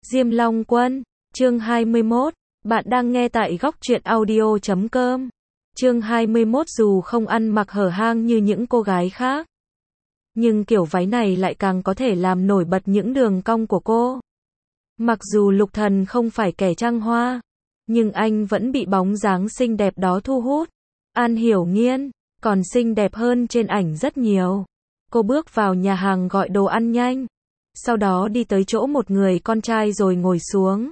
Diêm Long Quân, chương 21, bạn đang nghe tại góc truyện audio.com. Chương 21 dù không ăn mặc hở hang như những cô gái khác, nhưng kiểu váy này lại càng có thể làm nổi bật những đường cong của cô. Mặc dù Lục Thần không phải kẻ trăng hoa, nhưng anh vẫn bị bóng dáng xinh đẹp đó thu hút. An Hiểu Nghiên còn xinh đẹp hơn trên ảnh rất nhiều. Cô bước vào nhà hàng gọi đồ ăn nhanh, sau đó đi tới chỗ một người con trai rồi ngồi xuống.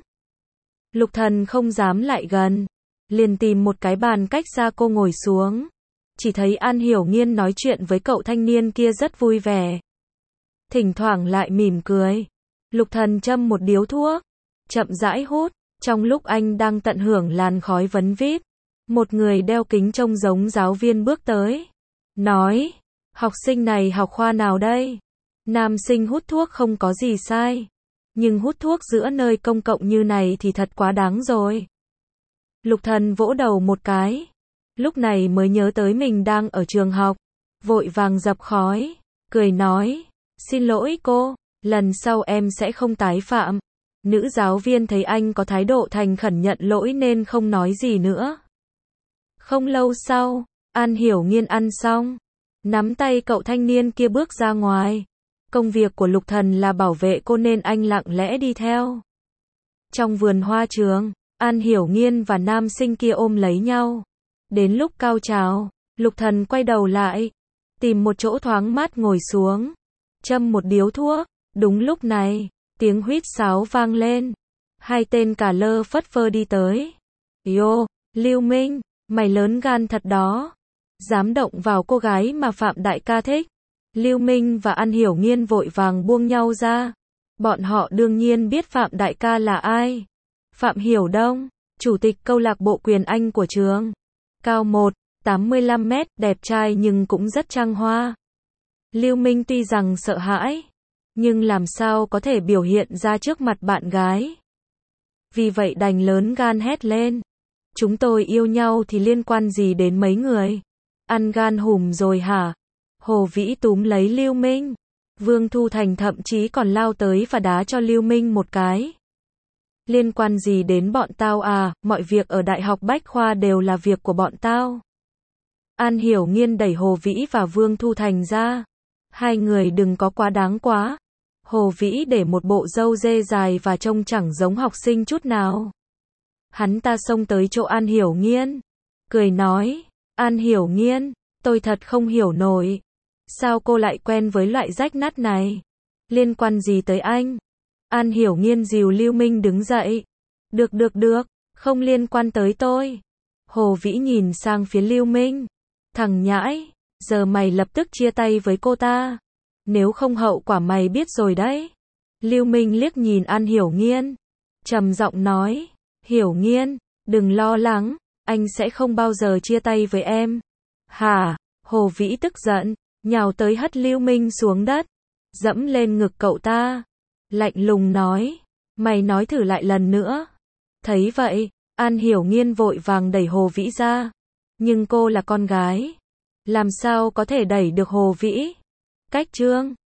Lục Thần không dám lại gần, liền tìm một cái bàn cách xa cô ngồi xuống. Chỉ thấy An Hiểu Nghiên nói chuyện với cậu thanh niên kia rất vui vẻ, thỉnh thoảng lại mỉm cười. Lục Thần châm một điếu thuốc, chậm rãi hút. Trong lúc anh đang tận hưởng làn khói vấn vít, một người đeo kính trông giống giáo viên bước tới, nói: học sinh này học khoa nào đây? Nam sinh hút thuốc không có gì sai, nhưng hút thuốc giữa nơi công cộng như này thì thật quá đáng rồi. Lục Thần vỗ đầu một cái, lúc này mới nhớ tới mình đang ở trường học, vội vàng dập khói, cười nói: xin lỗi cô, lần sau em sẽ không tái phạm. Nữ giáo viên thấy anh có thái độ thành khẩn nhận lỗi nên không nói gì nữa. Không lâu sau, An Hiểu Nghiên ăn xong, nắm tay cậu thanh niên kia bước ra ngoài. Công việc của Lục Thần là bảo vệ cô nên anh lặng lẽ đi theo. Trong vườn hoa trường, An Hiểu Nghiên và nam sinh kia ôm lấy nhau. Đến lúc cao trào, Lục Thần quay đầu lại, tìm một chỗ thoáng mát ngồi xuống, châm một điếu thuốc. Đúng lúc này, tiếng huýt sáo vang lên. Hai tên cả lơ phất phơ đi tới. Yo, Lưu Minh, mày lớn gan thật đó. Dám động vào cô gái mà Phạm đại ca thích. Lưu Minh và An Hiểu Nghiên vội vàng buông nhau ra. Bọn họ đương nhiên biết Phạm đại ca là ai. Phạm Hiểu Đông, chủ tịch câu lạc bộ quyền Anh của trường. Cao 1,85 mét, đẹp trai nhưng cũng rất trăng hoa. Lưu Minh tuy rằng sợ hãi, nhưng làm sao có thể biểu hiện ra trước mặt bạn gái. Vì vậy đành lớn gan hét lên: chúng tôi yêu nhau thì liên quan gì đến mấy người? Ăn gan hùm rồi hả? Hồ Vĩ túm lấy Lưu Minh. Vương Thu Thành thậm chí còn lao tới và đá cho Lưu Minh một cái. Liên quan gì đến bọn tao à, mọi việc ở Đại học Bách Khoa đều là việc của bọn tao. An Hiểu Nghiên đẩy Hồ Vĩ và Vương Thu Thành ra. Hai người đừng có quá đáng quá. Hồ Vĩ để một bộ râu dê dài và trông chẳng giống học sinh chút nào. Hắn ta xông tới chỗ An Hiểu Nghiên, cười nói: An Hiểu Nghiên, tôi thật không hiểu nổi. Sao cô lại quen với loại rách nát này? Liên quan gì tới anh? An Hiểu Nghiên dìu Lưu Minh đứng dậy. Được, không liên quan tới tôi. Hồ Vĩ nhìn sang phía Lưu Minh. Thằng nhãi, giờ mày lập tức chia tay với cô ta. Nếu không hậu quả mày biết rồi đấy. Lưu Minh liếc nhìn An Hiểu Nghiên, trầm giọng nói: Hiểu Nghiên, đừng lo lắng, anh sẽ không bao giờ chia tay với em. Hả? Hồ Vĩ tức giận, nhào tới hất Lưu Minh xuống đất, dẫm lên ngực cậu ta, lạnh lùng nói: mày nói thử lại lần nữa. Thấy vậy, An Hiểu Nghiên vội vàng đẩy Hồ Vĩ ra. Nhưng cô là con gái, làm sao có thể đẩy được Hồ Vĩ? Cách chương